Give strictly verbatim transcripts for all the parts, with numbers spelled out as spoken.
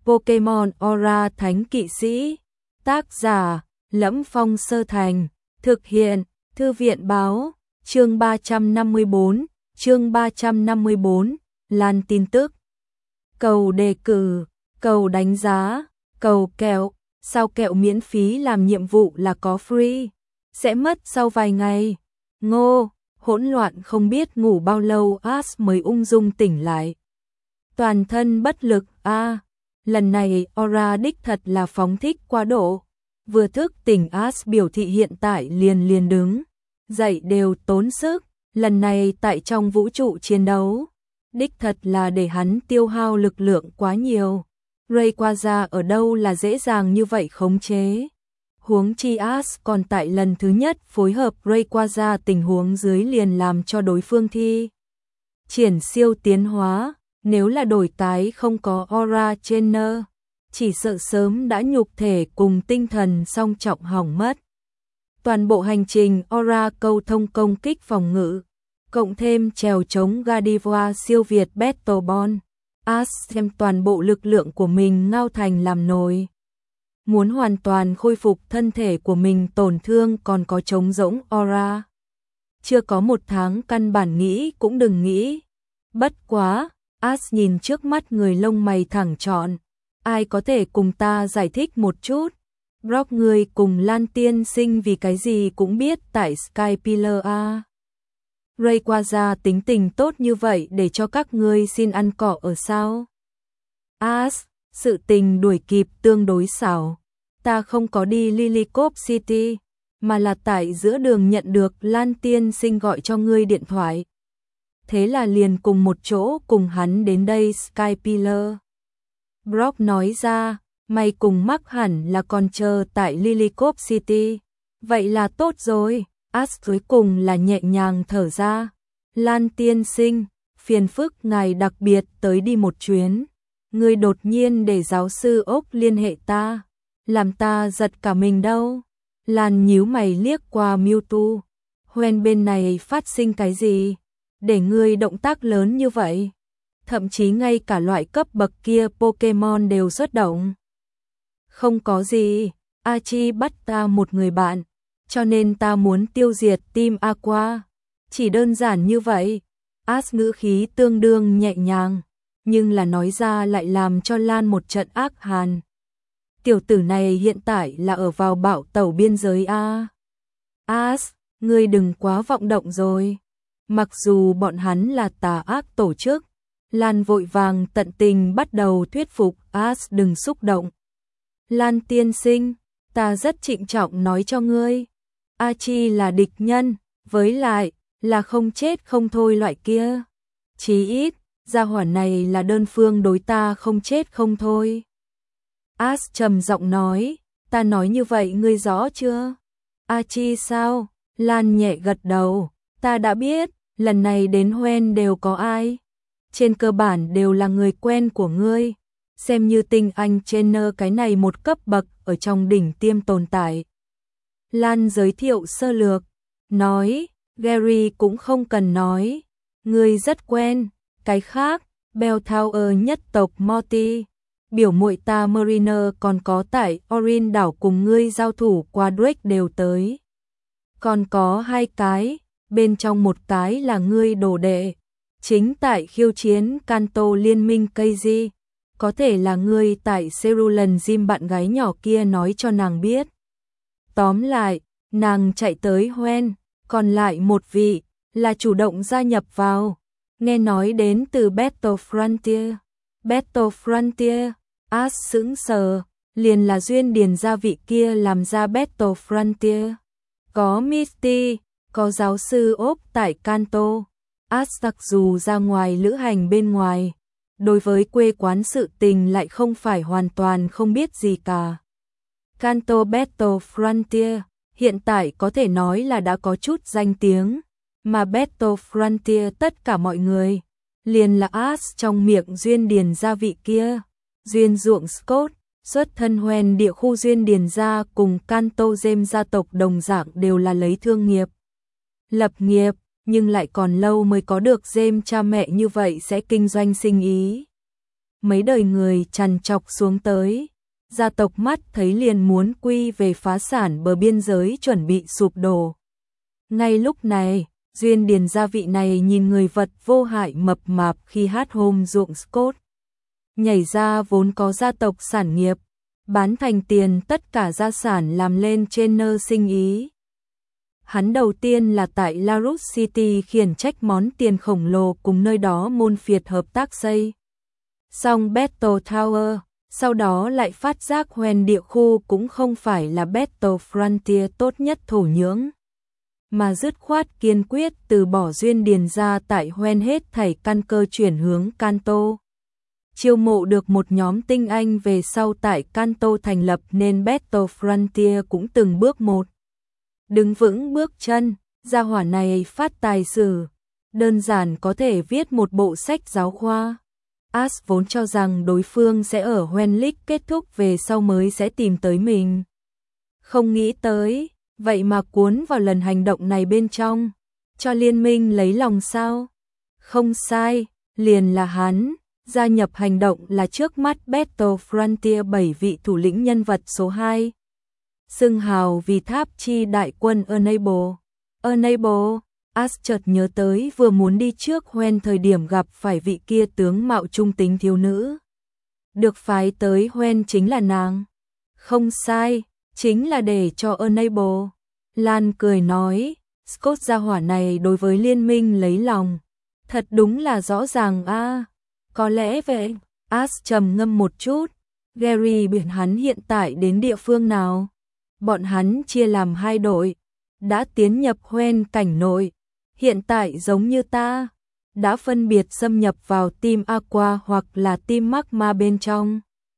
Pokemon Aura Thánh Kỵ Sĩ. Tác giả: Lẫm Phong Sơ Thành. Thực hiện: Thư viện báo. Chương ba trăm năm mươi bốn. Chương ba trăm năm mươi bốn. Lan tin tức. Cầu đề cử, cầu đánh giá, cầu kẹo. Sao kẹo miễn phí làm nhiệm vụ là có free? Sẽ mất sau vài ngày. Ngô, hỗn loạn không biết ngủ bao lâu Ash mới ung dung tỉnh lại. Toàn thân bất lực a. À, lần này Aura đích thật là phóng thích quá độ. Vừa thức tỉnh Ash biểu thị hiện tại liền liền đứng dậy đều tốn sức. Lần này tại trong vũ trụ chiến đấu, đích thật là để hắn tiêu hao lực lượng quá nhiều. Rayquaza ở đâu là dễ dàng như vậy khống chế. Huống chi Ash còn tại lần thứ nhất phối hợp Rayquaza tình huống dưới liền làm cho đối phương thi triển siêu tiến hóa. Nếu là đổi cái không có Aura Trainer, chỉ sợ sớm đã nhục thể cùng tinh thần song trọng hỏng mất. Toàn bộ hành trình Aura câu thông công kích phòng ngự, cộng thêm trèo chống Gardevoir siêu việt Battle Ball, Ash xem toàn bộ lực lượng của mình ngao thành làm nồi. Muốn hoàn toàn khôi phục thân thể của mình tổn thương còn có trống rỗng Aura. Chưa có một tháng căn bản nghĩ cũng đừng nghĩ. Bất quá, Ash nhìn trước mắt người lông mày thẳng trọn. Ai có thể cùng ta giải thích một chút? Brock người cùng Lan tiên sinh vì cái gì cũng biết tại Skypillar a. Rayquaza tính tình tốt như vậy để cho các ngươi xin ăn cỏ ở sao? Ash, sự tình đuổi kịp tương đối xảo. Ta không có đi Lillicop City, mà là tại giữa đường nhận được Lan tiên sinh gọi cho ngươi điện thoại. Thế là liền cùng một chỗ cùng hắn đến đây Skypillar. Brock nói ra, mày cùng mắc hẳn là còn chờ tại Lillicop City. Vậy là tốt rồi. Ash cuối cùng là nhẹ nhàng thở ra. Lan tiên sinh, phiền phức ngài đặc biệt tới đi một chuyến. Người đột nhiên để giáo sư Ốc liên hệ ta, làm ta giật cả mình đâu. Lan nhíu mày liếc qua Mewtwo. Hoen bên này phát sinh cái gì? Để ngươi động tác lớn như vậy. Thậm chí ngay cả loại cấp bậc kia Pokemon đều xuất động. Không có gì, Archie bắt ta một người bạn, cho nên ta muốn tiêu diệt Team Aqua. Chỉ đơn giản như vậy. Ash ngữ khí tương đương nhẹ nhàng, nhưng là nói ra lại làm cho Lan một trận ác hàn. Tiểu tử này hiện tại là ở vào bạo tẩu biên giới a. Ash, ngươi đừng quá vọng động rồi. Mặc dù bọn hắn là tà ác tổ chức, Lan vội vàng tận tình bắt đầu thuyết phục Ash đừng xúc động. Lan tiên sinh, ta rất trịnh trọng nói cho ngươi, Archie là địch nhân, với lại là không chết không thôi loại kia. Chí ít, gia hỏa này là đơn phương đối ta không chết không thôi. Ash trầm giọng nói, ta nói như vậy ngươi rõ chưa? Archie sao? Lan nhẹ gật đầu, ta đã biết, lần này đến Hoenn đều có ai? Trên cơ bản đều là người quen của ngươi, xem như tinh anh trainer cái này một cấp bậc ở trong đỉnh tiêm tồn tại. Lan giới thiệu sơ lược, nói, Gary cũng không cần nói, ngươi rất quen, cái khác, Bell Tower nhất tộc Morty, biểu muội ta Mariner còn có tại Orin đảo cùng ngươi giao thủ qua Drake đều tới. Còn có hai cái, bên trong một cái là ngươi đồ đệ, chính tại khiêu chiến Kanto liên minh cây di, có thể là ngươi tại Cerulean Gym bạn gái nhỏ kia nói cho nàng biết. Tóm lại, nàng chạy tới Hoenn, còn lại một vị là chủ động gia nhập vào, nghe nói đến từ Battle Frontier. Battle Frontier, Ash sững sờ, liền là duyên điền gia vị kia làm ra Battle Frontier. Có Misty, có giáo sư Ốc tại Kanto. Ash mặc dù ra ngoài lữ hành bên ngoài, đối với quê quán sự tình lại không phải hoàn toàn không biết gì cả. Kanto Battle Frontier hiện tại có thể nói là đã có chút danh tiếng, mà Battle Frontier tất cả mọi người, liền là Ash trong miệng duyên điền gia vị kia. Duyên ruộng Scott, xuất thân Hoenn địa khu duyên điền gia cùng Kanto Gem gia tộc đồng dạng đều là lấy thương nghiệp lập nghiệp, nhưng lại còn lâu mới có được Gem cha mẹ như vậy sẽ kinh doanh sinh ý. mấy đời người trằn trọc xuống tới. Gia tộc mắt thấy liền muốn quy về phá sản, bờ biên giới chuẩn bị sụp đổ. Ngay lúc này, Duyên Điền gia vị này nhìn người vật vô hại mập mạp khi hát hôm ruộng Scott. Nhảy ra vốn có gia tộc sản nghiệp, bán thành tiền tất cả gia sản làm lên trên nơ sinh ý. Hắn đầu tiên là tại La Rose City khiển trách món tiền khổng lồ cùng nơi đó môn phiệt hợp tác xây. Xong Battle Tower, sau đó lại phát giác hoen địa khu cũng không phải là Battle Frontier tốt nhất thổ nhưỡng. Mà dứt khoát kiên quyết từ bỏ Duyên Điền ra tại hoen hết thảy căn cơ chuyển hướng Kanto. Chiêu mộ được một nhóm tinh anh về sau tại Kanto thành lập nên Battle Frontier cũng từng bước một đứng vững bước chân. Gia hỏa này phát tài sử, đơn giản có thể viết một bộ sách giáo khoa. As vốn cho rằng đối phương sẽ ở Hoen League kết thúc về sau mới sẽ tìm tới mình. Không nghĩ tới, vậy mà cuốn vào lần hành động này bên trong, cho liên minh lấy lòng sao? Không sai, liền là hắn. Gia nhập hành động là trước mắt Battle Frontier bảy vị thủ lĩnh nhân vật số hai. Xưng hào vì tháp chi đại quân Enable. Enable, As chợt nhớ tới vừa muốn đi trước Hoen thời điểm gặp phải vị kia tướng mạo trung tính thiếu nữ. Được phái tới Hoen chính là nàng. Không sai, chính là để cho Enable. Lan cười nói, Scott gia hỏa này đối với liên minh lấy lòng. Thật đúng là rõ ràng a. À. Có lẽ vậy. As trầm ngâm một chút. Gary biết hắn hiện tại đến địa phương nào. Bọn hắn chia làm hai đội. Đã tiến nhập Hoen cảnh nội. Hiện tại giống như ta. Đã phân biệt xâm nhập vào team Aqua hoặc là team Magma bên trong.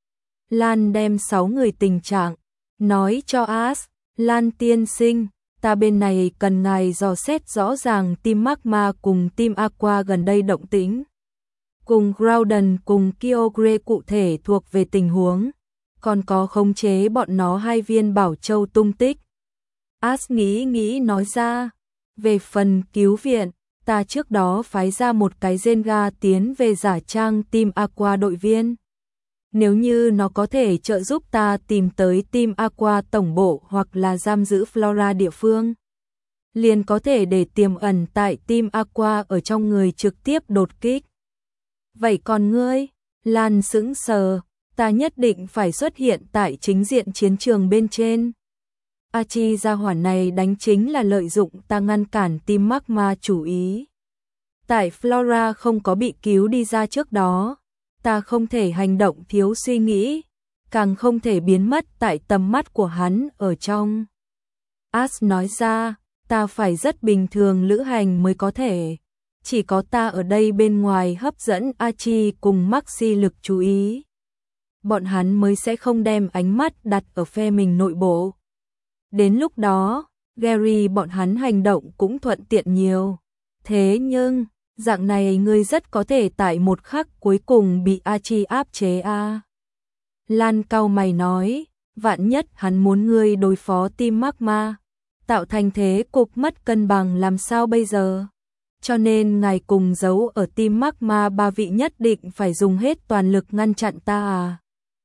Lan đem sáu người tình trạng. Nói cho As. Lan tiên sinh. Ta bên này cần ngài dò xét rõ ràng team Magma cùng team Aqua gần đây động tĩnh. Cùng Groudon cùng Kyogre cụ thể thuộc về tình huống, còn có khống chế bọn nó hai viên bảo châu tung tích. As nghĩ nghĩ nói ra, về phần cứu viện, ta trước đó phái ra một cái Zenga tiến về giả trang team Aqua đội viên. Nếu như nó có thể trợ giúp ta tìm tới team Aqua tổng bộ hoặc là giam giữ Flora địa phương, liền có thể để tiềm ẩn tại team Aqua ở trong người trực tiếp đột kích. Vậy còn ngươi? Lan sững sờ, ta nhất định phải xuất hiện tại chính diện chiến trường bên trên. Achi gia hỏa này đánh chính là lợi dụng ta ngăn cản team Magma chủ ý. Tại Flora không có bị cứu đi ra trước đó, ta không thể hành động thiếu suy nghĩ, càng không thể biến mất tại tầm mắt của hắn ở trong. As nói ra, ta phải rất bình thường lữ hành mới có thể. Chỉ có ta ở đây bên ngoài hấp dẫn Achi cùng Maxi lực chú ý. Bọn hắn mới sẽ không đem ánh mắt đặt ở phe mình nội bộ. Đến lúc đó, Gary bọn hắn hành động cũng thuận tiện nhiều. Thế nhưng, dạng này ngươi rất có thể tại một khắc cuối cùng bị Achi áp chế a. À. Lan cau mày nói, vạn nhất hắn muốn ngươi đối phó team Magma, tạo thành thế cục mất cân bằng làm sao bây giờ? Cho nên ngài cùng giấu ở team Magma ba vị nhất định phải dùng hết toàn lực ngăn chặn ta à?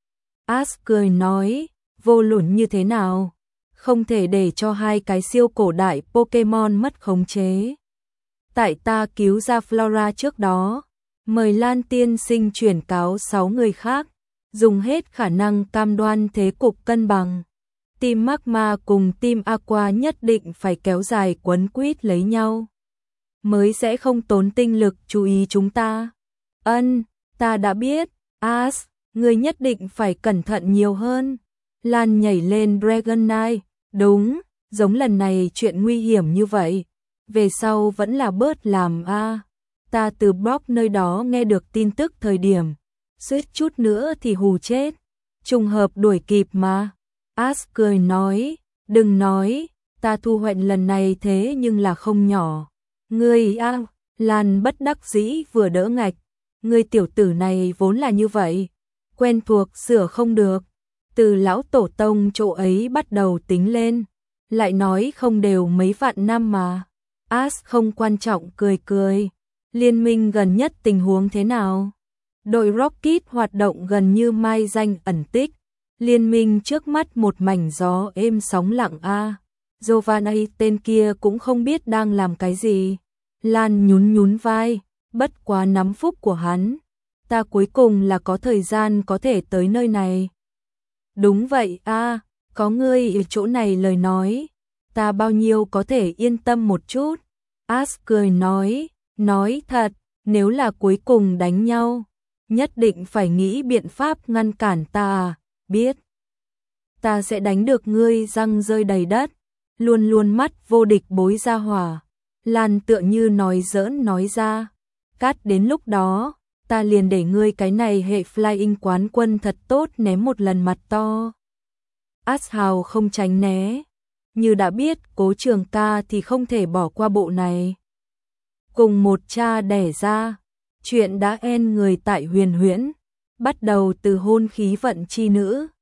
As cười nói, vô luận như thế nào, không thể để cho hai cái siêu cổ đại Pokemon mất khống chế. Tại ta cứu ra Flora trước đó, mời Lan tiên sinh chuyển cáo sáu người khác, dùng hết khả năng cam đoan thế cục cân bằng. Team Magma cùng team Aqua nhất định phải kéo dài quấn quýt lấy nhau, mới sẽ không tốn tinh lực chú ý chúng ta. Ân, ta đã biết. As, ngươi nhất định phải cẩn thận nhiều hơn. Lan nhảy lên Dragonite. Đúng, giống lần này chuyện nguy hiểm như vậy, về sau vẫn là bớt làm a. À. Ta từ Bob nơi đó nghe được tin tức thời điểm, suýt chút nữa thì hù chết. Trùng hợp đuổi kịp mà. As cười nói, đừng nói, ta thu hoạch lần này thế nhưng là không nhỏ. Ngươi a, à, Lan bất đắc dĩ vừa đỡ ngạch. Ngươi tiểu tử này vốn là như vậy, quen thuộc sửa không được. Từ lão tổ tông chỗ ấy bắt đầu tính lên, lại nói không đều mấy vạn năm mà. As không quan trọng cười cười. Liên minh gần nhất tình huống thế nào? Đội Rocket hoạt động gần như mai danh ẩn tích, liên minh trước mắt một mảnh gió êm sóng lặng a. À. Giovanni tên kia cũng không biết đang làm cái gì. Lan nhún nhún vai, bất quá nắm phúc của hắn. Ta cuối cùng là có thời gian có thể tới nơi này. Đúng vậy a, à, có ngươi ở chỗ này lời nói, ta bao nhiêu có thể yên tâm một chút. Ash cười nói, nói thật, nếu là cuối cùng đánh nhau, nhất định phải nghĩ biện pháp ngăn cản ta à, biết. Ta sẽ đánh được ngươi răng rơi đầy đất, luôn luôn mắt vô địch bối ra hỏa. Lan tựa như nói giỡn nói ra, cắt đến lúc đó, ta liền để ngươi cái này hệ flying quán quân thật tốt ném một lần mặt to. Ash hào không tránh né, như đã biết Cố Trường Ca thì không thể bỏ qua bộ này. Cùng một cha đẻ ra, chuyện đã en người tại Huyền Huyễn, bắt đầu từ hôn khí vận chi nữ,